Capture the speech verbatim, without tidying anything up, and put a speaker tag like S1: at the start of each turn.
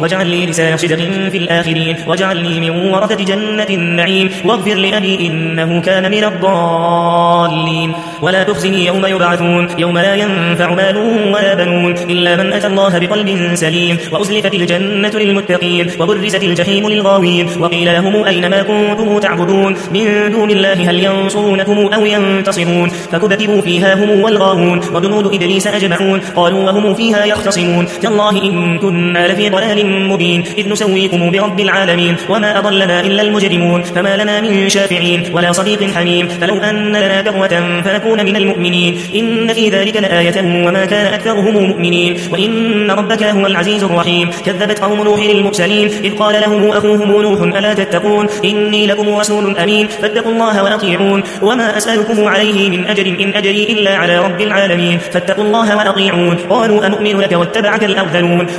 S1: واجعل لي لسان صدق في الآخرين واجعلني من ورثة جنة النعيم واغفر لأبي إنه كان من الضالين ولا تخزني يوم يبعثون يوم لا ينفع مال ولا بنون إلا من أتى الله بقلب سليم وأزلفت الجنة للمتقين وبرزت الجحيم للغاوين وقيل لهم أينما كنتم تعبدون من دون الله هل ينصرونكم أو ينتصرون فكبكبوا فيها هم والغاوون وجنود إبليس أجمعون قالوا وهم فيها يختصمون تالله إن كنا لفي ضلال مبين إذ نسويكم برب العالمين وما أضلنا إلا المجرمون فما لنا من شافعين ولا صديق حميم فلو أن لنا كرة فنكون من المؤمنين إن في ذلك لآية وما كان أكثرهم مؤمنين وإن ربك هو العزيز الرحيم كذبت قوم نوح المرسلين إذ قال لهم أخوهم نوح ألا تتقون إني لكم رسول أمين فاتقوا الله وأطيعون وما أسألكم عليه من أجر إن أجري إلا على رب العالمين فاتقوا الله وأطيعون قالوا أنؤمن لك واتبعك الأرذلون